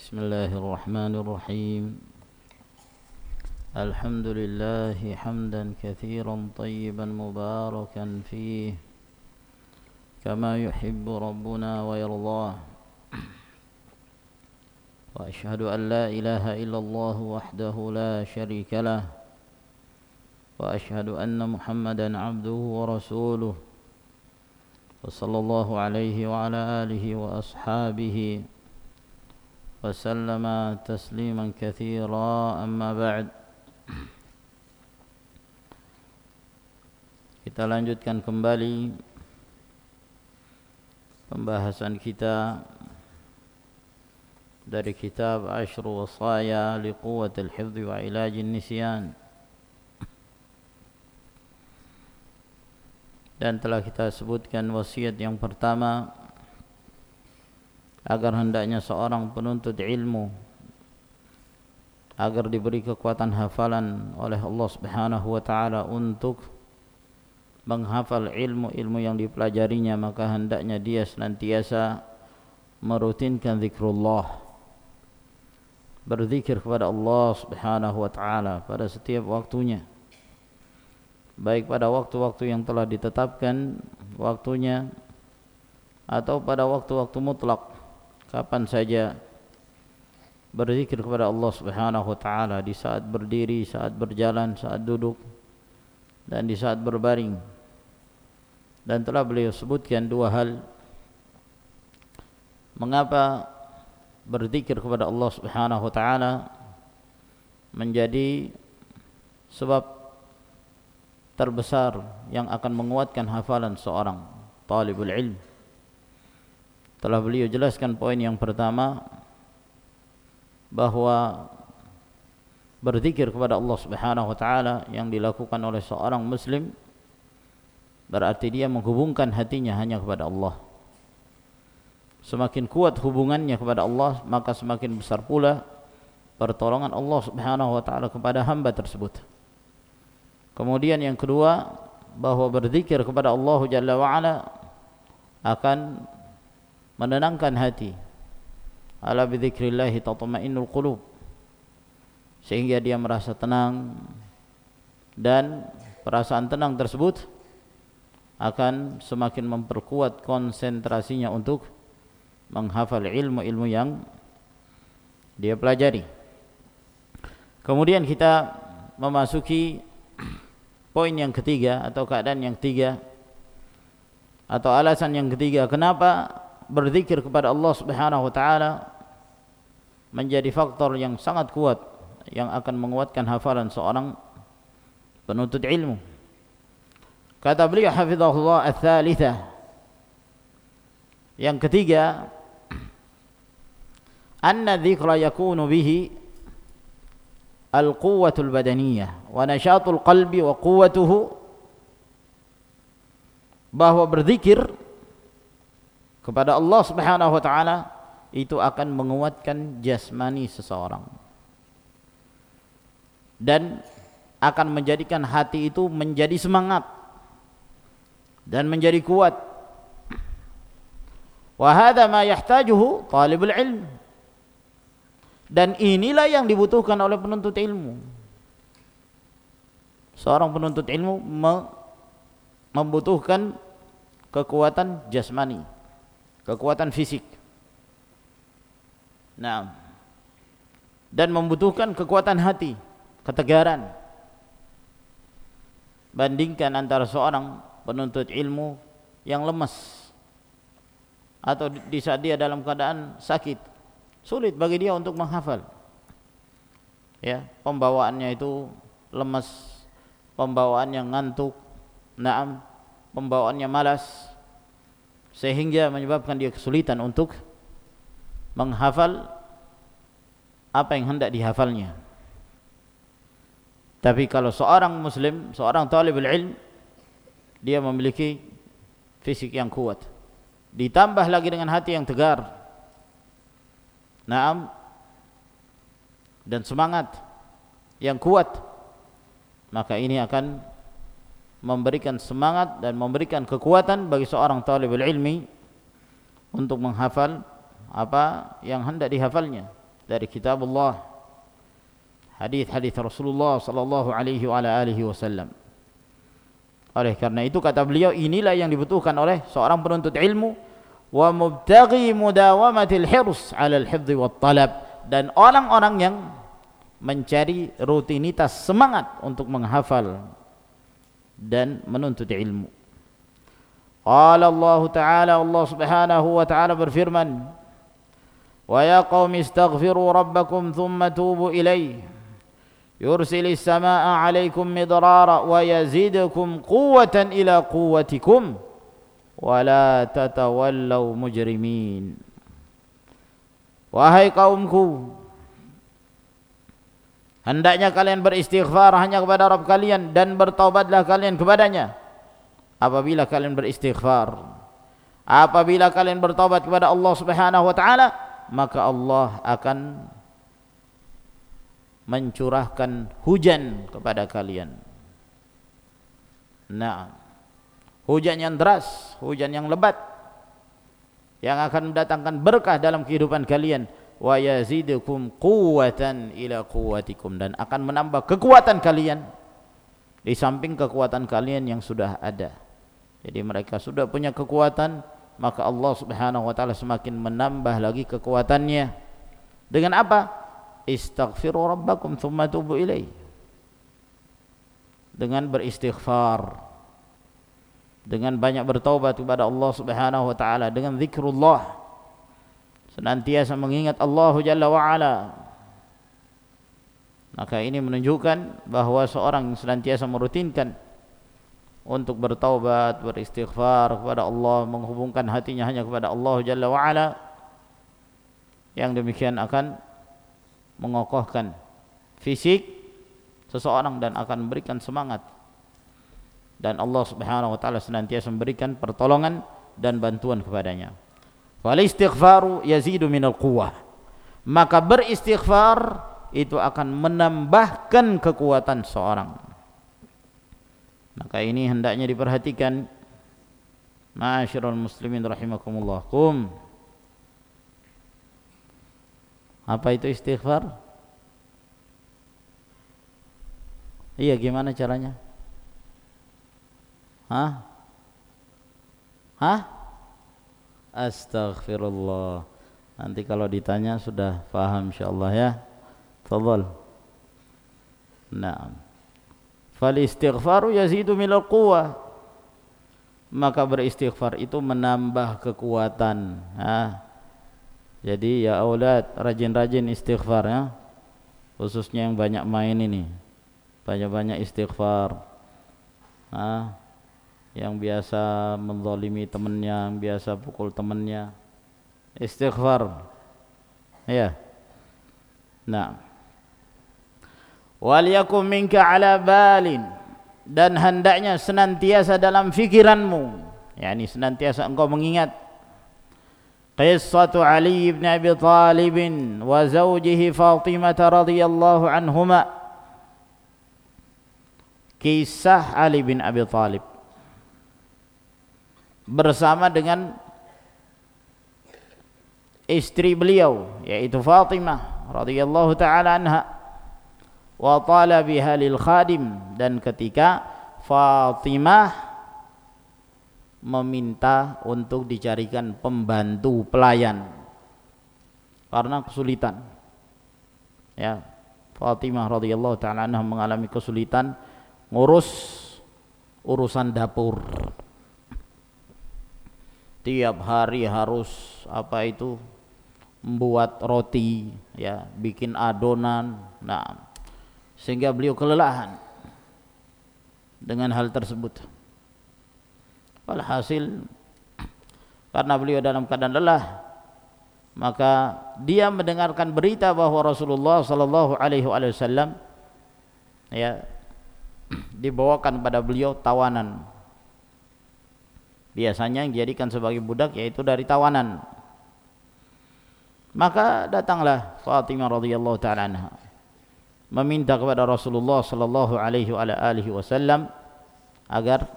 بسم الله الرحمن الرحيم. الحمد لله حمدا كثيرا طيبا مباركا فيه كما يحب ربنا ويرضاه. وأشهد أن لا إله إلا الله وحده لا شريك له، وأشهد أن محمدا عبده ورسوله، وصلى الله عليه وعلى آله وأصحابه وسلم تسليما كثيرا. أما بعد. Kita lanjutkan kembali pembahasan kita dari kitab Ashru Wasaya Liquwatil Hifdhi wa Ilajin Nisyan, dan telah kita sebutkan wasiat yang pertama agar hendaknya seorang penuntut ilmu agar diberi kekuatan hafalan oleh Allah Subhanahu wa taala untuk menghafal ilmu-ilmu yang dipelajarinya, maka hendaknya dia senantiasa merutinkan zikrullah, berzikir kepada Allah Subhanahu wa taala pada setiap waktunya, baik pada waktu-waktu yang telah ditetapkan waktunya atau pada waktu-waktu mutlak, kapan saja berzikir kepada Allah Subhanahu wa taala, di saat berdiri, saat berjalan, saat duduk, dan di saat berbaring. Dan telah beliau sebutkan dua hal mengapa berzikir kepada Allah Subhanahu wa taala menjadi sebab terbesar yang akan menguatkan hafalan seorang talibul ilm. Telah beliau jelaskan poin yang pertama, bahwa berzikir kepada Allah Subhanahu wa taala yang dilakukan oleh seorang muslim berarti dia menghubungkan hatinya hanya kepada Allah. Semakin kuat hubungannya kepada Allah, maka semakin besar pula pertolongan Allah Subhanahu wa taala kepada hamba tersebut. Kemudian yang kedua, bahwa berzikir kepada Allah Jalla wa Ala akan menenangkan hati. Ala bidzikrillah tatma'innul qulub, sehingga dia merasa tenang, dan perasaan tenang tersebut akan semakin memperkuat konsentrasinya untuk menghafal ilmu-ilmu yang dia pelajari. Kemudian kita memasuki poin yang ketiga, atau keadaan yang ketiga, atau alasan yang ketiga kenapa berzikir kepada Allah Subhanahu wa taala menjadi faktor yang sangat kuat yang akan menguatkan hafalan seorang penuntut ilmu. Kata beliau hafizahullah, ats-tsalitsah, yang ketiga, anna dzikra yakunu bihi al-quwwatul badaniyah wa nashatul qalbi wa quwwatuhu, bahwa berzikir kepada Allah Subhanahu wa taala itu akan menguatkan jasmani seseorang dan akan menjadikan hati itu menjadi semangat dan menjadi kuat. Wa hadza ma yahtajuhu talibul ilm, dan inilah yang dibutuhkan oleh penuntut ilmu. Seorang penuntut ilmu membutuhkan kekuatan jasmani, kekuatan fisik. Nah, dan membutuhkan kekuatan hati, ketegaran. Bandingkan antara seorang penuntut ilmu yang lemas atau di saat dia dalam keadaan sakit, sulit bagi dia untuk menghafal. Ya, pembawaannya itu lemas, pembawaannya ngantuk, naam, pembawaannya malas, sehingga menyebabkan dia kesulitan untuk menghafal apa yang hendak dihafalnya. Tapi kalau seorang muslim, seorang talibul ilm, dia memiliki fisik yang kuat, ditambah lagi dengan hati yang tegar, naam, dan semangat yang kuat, maka ini akan memberikan semangat dan memberikan kekuatan bagi seorang talibul ilmi untuk menghafal apa yang hendak dihafalnya. dari kitab Allah, hadis-hadis Rasulullah sallallahu alaihi wa ala alihi wasallam. Oleh karena itu kata beliau, inilah yang dibutuhkan oleh seorang penuntut ilmu, wa mubtaghi mudawamatil hirs 'ala al-hifdz wat talab, dan orang-orang yang mencari rutinitas semangat untuk menghafal dan menuntut ilmu. Qala Allah Ta'ala, Allah Subhanahu wa Ta'ala berfirman, wa ya qaumi istaghfiru rabbakum thumma tubu ilayhi yursilis samaa'a 'alaykum midrara wa yazidkum quwwatan ila quwwatikum wa la tatawallaw mujrimin. Wahai kaumku, hendaknya kalian beristighfar hanya kepada Rabb kalian dan bertaubatlah kalian kepadanya. Apabila kalian beristighfar, apabila kalian bertaubat kepada Allah Subhanahu wa Ta'ala, maka Allah akan mencurahkan hujan kepada kalian. Nah, hujan yang deras, hujan yang lebat, yang akan mendatangkan berkah dalam kehidupan kalian. Wa yazidukum quwwatan ila quwwatikum, dan akan menambah kekuatan kalian di samping kekuatan kalian yang sudah ada. Jadi mereka sudah punya kekuatan, maka Allah Subhanahu wa Ta'ala semakin menambah lagi kekuatannya. Dengan apa? Istaghfiru rabbakum thumma tubu ilaih, dengan beristighfar, dengan banyak bertaubat kepada Allah Subhanahu wa Ta'ala, dengan zikrullah, senantiasa mengingat Allah Jalla wa Ala. Maka ini menunjukkan bahwa seorang senantiasa merutinkan untuk bertaubat, beristighfar kepada Allah, menghubungkan hatinya hanya kepada Allah Jalla wa Ala, yang demikian akan mengokohkan fisik seseorang dan akan memberikan semangat, dan Allah Subhanahu wa Ta'ala senantiasa memberikan pertolongan dan bantuan kepadanya. Wal istighfaru yazidu minal quwwah, maka beristighfar itu akan menambahkan kekuatan seorang. Maka ini hendaknya diperhatikan, ma'asyiral muslimin rahimakumullah. Apa itu istighfar? Iya, gimana caranya? Astaghfirullah. Nanti kalau ditanya sudah paham insyaallah ya. Tafadhal. Naam. Fal istighfaru yazidu minal quwwah. Maka beristighfar itu menambah kekuatan. Jadi ya aulad, rajin-rajin istighfar ya. Khususnya yang banyak main ini. Banyak-banyak istighfar. Yang biasa menzalimi temannya, yang biasa pukul temannya, istighfar. Ya. Nah. Wal yakum minka ala balin, dan hendaknya senantiasa dalam fikiranmu, yakni senantiasa engkau mengingat qissatu Ali bin Abi Thalib wa zawjihi Fatimah radhiyallahu anhuma, kisah Ali bin Abi Thalib bersama dengan istri beliau yaitu Fatimah radhiyallahu taala anha, wa talabiha lil khadim, dan ketika Fatimah meminta untuk dicarikan pembantu pelayan karena kesulitan. Ya, Fatimah radhiyallahu taala anha mengalami kesulitan ngurus urusan dapur. Tiap hari harus membuat roti, ya, bikin adonan. Nah, sehingga beliau kelelahan dengan hal tersebut. Walhasil karena beliau dalam keadaan lelah, maka dia mendengarkan berita bahwa Rasulullah sallallahu alaihi wasallam ya dibawakan pada beliau tawanan. Biasanya yang dijadikan sebagai budak yaitu dari tawanan. Maka datanglah Fatimah radhiyallahu taala anha meminta kepada Rasulullah sallallahu alaihi wasallam agar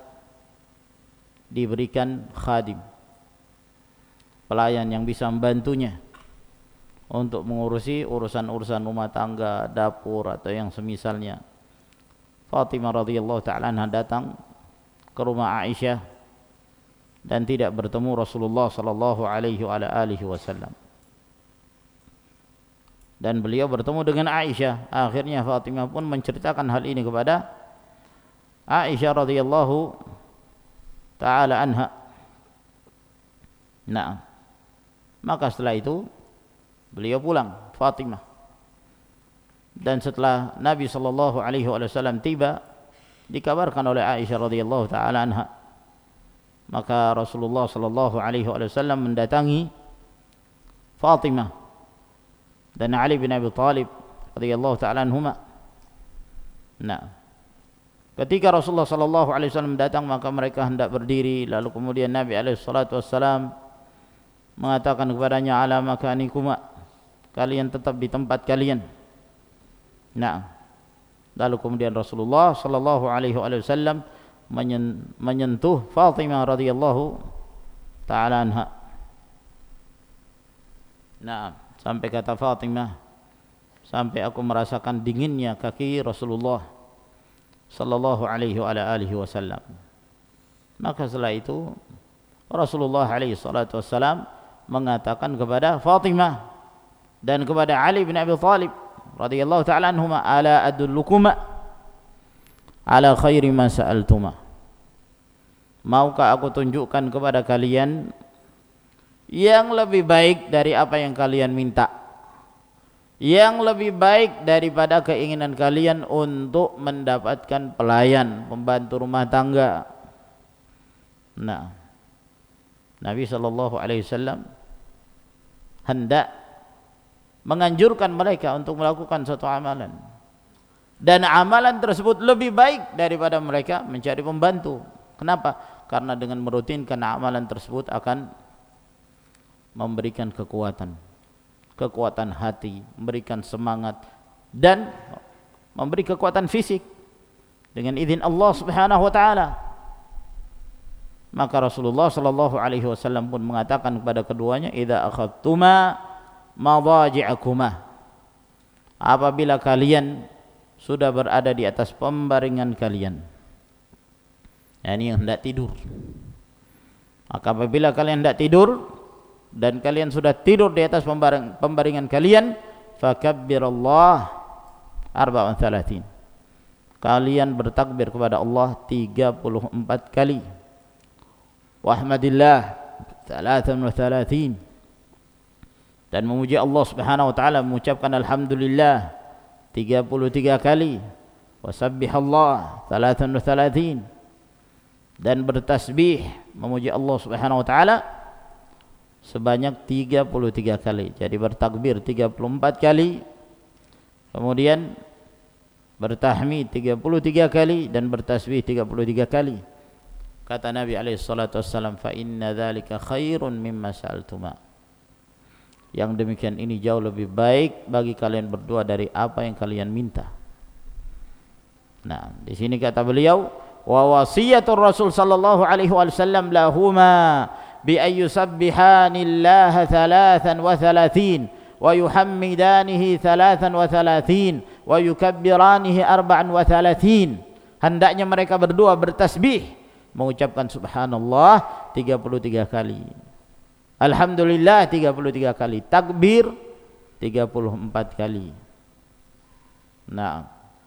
diberikan khadim, pelayan yang bisa membantunya untuk mengurusi urusan-urusan rumah tangga, dapur atau yang semisalnya. Fatimah radhiyallahu ta'ala anha datang ke rumah Aisyah dan tidak bertemu Rasulullah sallallahu alaihi wasallam. Dan beliau bertemu dengan Aisyah. Akhirnya Fatimah pun menceritakan hal ini kepada Aisyah radhiyallahu ta'ala anha. Nah, maka setelah itu beliau pulang, Fatimah. Dan setelah Nabi sallallahu alaihi wasallam tiba, dikabarkan oleh Aisyah radhiyallahu taala anha, maka Rasulullah sallallahu alaihi wasallam mendatangi Fatimah dan Ali bin Abi Thalib radhiyallahu taala anhuma. Nah, ketika Rasulullah sallallahu alaihi wasallam datang, maka mereka hendak berdiri, lalu kemudian Nabi alaihi salatu wasallam mengatakan kepadanya, ala makanikuma, kalian tetap di tempat kalian. Nah, lalu kemudian Rasulullah sallallahu alaihi wasallam menyentuh Fatimah radhiyallahu taala anha. Nah, sampai kata Fatimah, sampai aku merasakan dinginnya kaki Rasulullah sallallahu alaihi wasallam. Maka setelah itu Rasulullah alaihi salatu wasallam mengatakan kepada Fatimah dan kepada Ali bin Abi Thalib radhiyallahu ta'ala anhuma, ala adullukuma ala khairi ma sa'altuma, maukah aku tunjukkan kepada kalian yang lebih baik dari apa yang kalian minta, yang lebih baik daripada keinginan kalian untuk mendapatkan pelayan, pembantu rumah tangga. Nah, Nabi sallallahu alaihi wasallam hendak menganjurkan mereka untuk melakukan suatu amalan, dan amalan tersebut lebih baik daripada mereka mencari pembantu. Kenapa? Karena dengan merutinkan amalan tersebut akan memberikan kekuatan hati, memberikan semangat, dan memberi kekuatan fisik dengan izin Allah Subhanahu wa taala. Maka Rasulullah sallallahu alaihi wasallam pun mengatakan kepada keduanya, idza akhadtuma madaji'akuma, apabila kalian sudah berada di atas pembaringan kalian, yakni yang hendak tidur, maka apabila kalian hendak tidur dan kalian sudah tidur di atas pembaringan kalian, fakabbirallah arba'an thalathin, kalian bertakbir kepada Allah 34 kali, wahmadillah thalathan wa thalathin, dan memuji Allah Subhanahu wa taala, mengucapkan alhamdulillah 33 kali, wasabbihallah 33, dan bertasbih memuji Allah Subhanahu wa taala sebanyak 33 kali. Jadi bertakbir 34 kali, kemudian bertahmid 33 kali, dan bertasbih 33 kali. Kata Nabi alaihi salatu wassalam, fa inna dzalika khairun mimma sa'altuma, yang demikian ini jauh lebih baik bagi kalian berdua dari apa yang kalian minta. Nah, di sini kata beliau, wa wasiyatur Rasul sallallahu alaihi wasallam lahuma bi ayyusabbihanillaha 33 wa yuhammidanihi 33 wa yukabbiranihi 34. Hendaknya mereka berdua bertasbih, mengucapkan subhanallah 33 kali, alhamdulillah 33 kali, takbir 34 kali. Nah,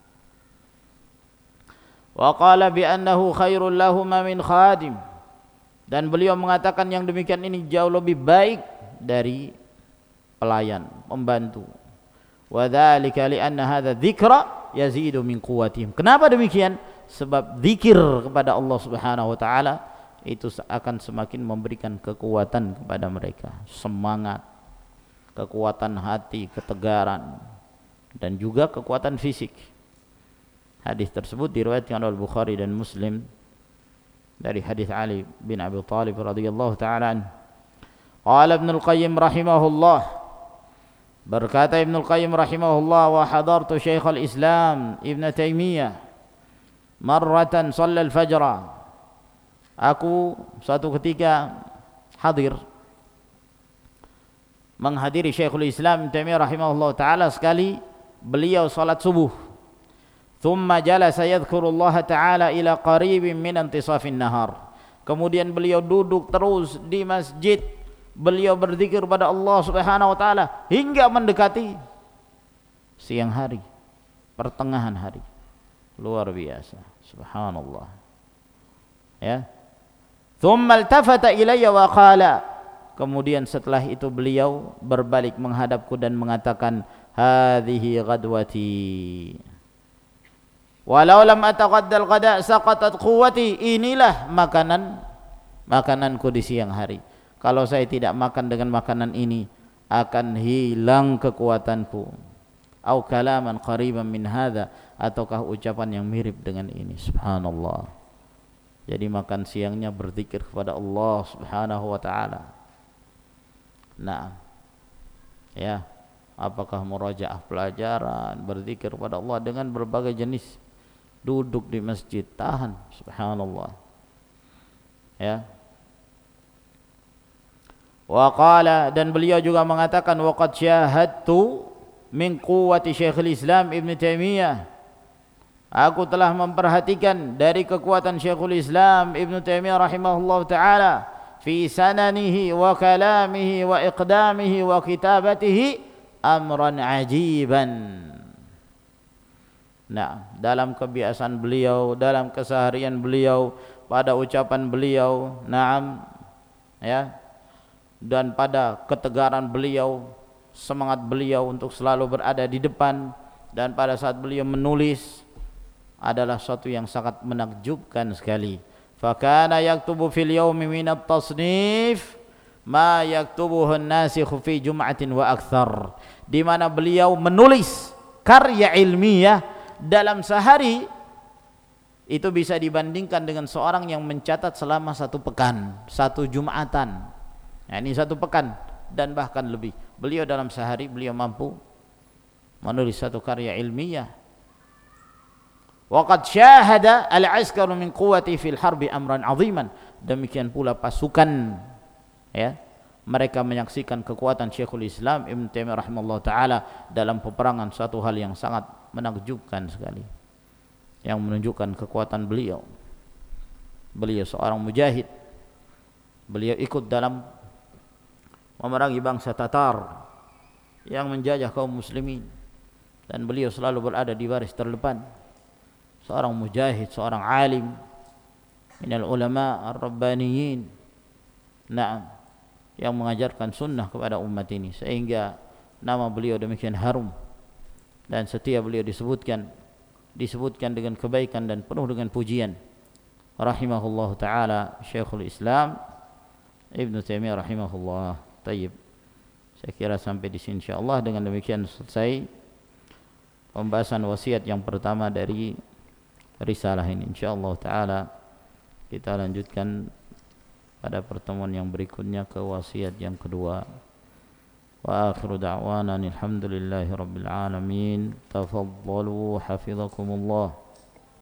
wa qala bi annahu khairul lahuma min khadim, dan beliau mengatakan yang demikian ini jauh lebih baik dari pelayan, pembantu. Wa dzalika li anna hadza dzikra yazidu min quwwatihim. Kenapa demikian? Sebab zikir kepada Allah Subhanahu wa taala itu akan semakin memberikan kekuatan kepada mereka, semangat, kekuatan hati, ketegaran, dan juga kekuatan fisik. Hadis tersebut diriwayatkan oleh Bukhari dan Muslim dari hadis Ali bin Abi Thalib radhiyallahu ta'ala anhu. Qala Ibnu Al-Qayyim rahimahullah, berkata Ibnu Al-Qayyim rahimahullah, wa hadartu Syekhul Islam Ibnu Taimiyah marratan shalla al-fajra, aku suatu ketika hadir menghadiri Syekhul Islam Ibnu Taimiyah rahimahullah taala sekali beliau salat subuh. Thumma jalasa yadhkurullah taala ila qaribin min intisafin nahar. Kemudian beliau duduk terus di masjid, beliau berzikir pada Allah Subhanahu wa taala hingga mendekati siang hari, pertengahan hari. Luar biasa, subhanallah. Ya. Thumma iltafata ilayya wa qala. Kemudian setelah itu beliau berbalik menghadapku dan mengatakan, hadhihi ghadwati. Walau lam ataqaddal qada saqatat quwwati. Inilah makananku di siang hari. Kalau saya tidak makan dengan makanan ini, akan hilang kekuatanku. Au kalaman qariban min hadza, ataukah ucapan yang mirip dengan ini. Subhanallah. Jadi makan siangnya berzikir kepada Allah Subhanahu wa taala. Nah, ya, apakah murajaah pelajaran, berzikir kepada Allah dengan berbagai jenis, duduk di masjid, tahan. Subhanallah. Ya. Wa qala, dan beliau juga mengatakan, wa qad syahadtu min quwwati Syekhul Islam Ibnu Taimiyah. Aku telah memperhatikan dari kekuatan Syekhul Islam Ibnu Taimiyah rahimahullah taala fi sananihi wa kalamihi wa iqdamihi wa kitabatihi amran ajiban. Nah, dalam kebiasaan beliau, dalam keseharian beliau, pada ucapan beliau, na'am, ya, dan pada ketegaran beliau, semangat beliau untuk selalu berada di depan, dan pada saat beliau menulis adalah suatu yang sangat menakjubkan sekali. Fakana yaktubu fil yaumi min at-tasnif ma yaktubuhu an-nasikh fi jum'atin wa akthar. Di mana beliau menulis karya ilmiah dalam sehari itu bisa dibandingkan dengan seorang yang mencatat selama satu pekan, satu Jumatan. Nah, ini satu pekan dan bahkan lebih. Beliau dalam sehari beliau mampu menulis satu karya ilmiah. Waqad syahada al-askar min quwwati fil harbi amran 'aziman. Demikian pula pasukan, ya, mereka menyaksikan kekuatan Syekhul Islam Ibnu Taimiyah rahimahullah taala dalam peperangan, satu hal yang sangat menakjubkan sekali, yang menunjukkan kekuatan beliau. Beliau seorang mujahid. Beliau ikut dalam memerangi bangsa Tatar yang menjajah kaum muslimin, dan beliau selalu berada di baris terdepan. Seorang mujahid, seorang alim minal ulama ar-rabbaniyin, na'am, yang mengajarkan sunnah kepada umat ini, sehingga nama beliau demikian harum dan setiap beliau disebutkan dengan kebaikan dan penuh dengan pujian. Rahimahullah taala Syekhul Islam Ibnu Taimiyah rahimahullah. Tayyib. Saya kira sampai di sini insyaallah. Dengan demikian selesai pembahasan wasiat yang pertama dari risalah ini. Insyaallah taala kita lanjutkan pada pertemuan yang berikutnya ke wasiat yang kedua. Wa akhiru da'wana alhamdulillahi rabbil alamin. Tafaddalu hafizakumullah.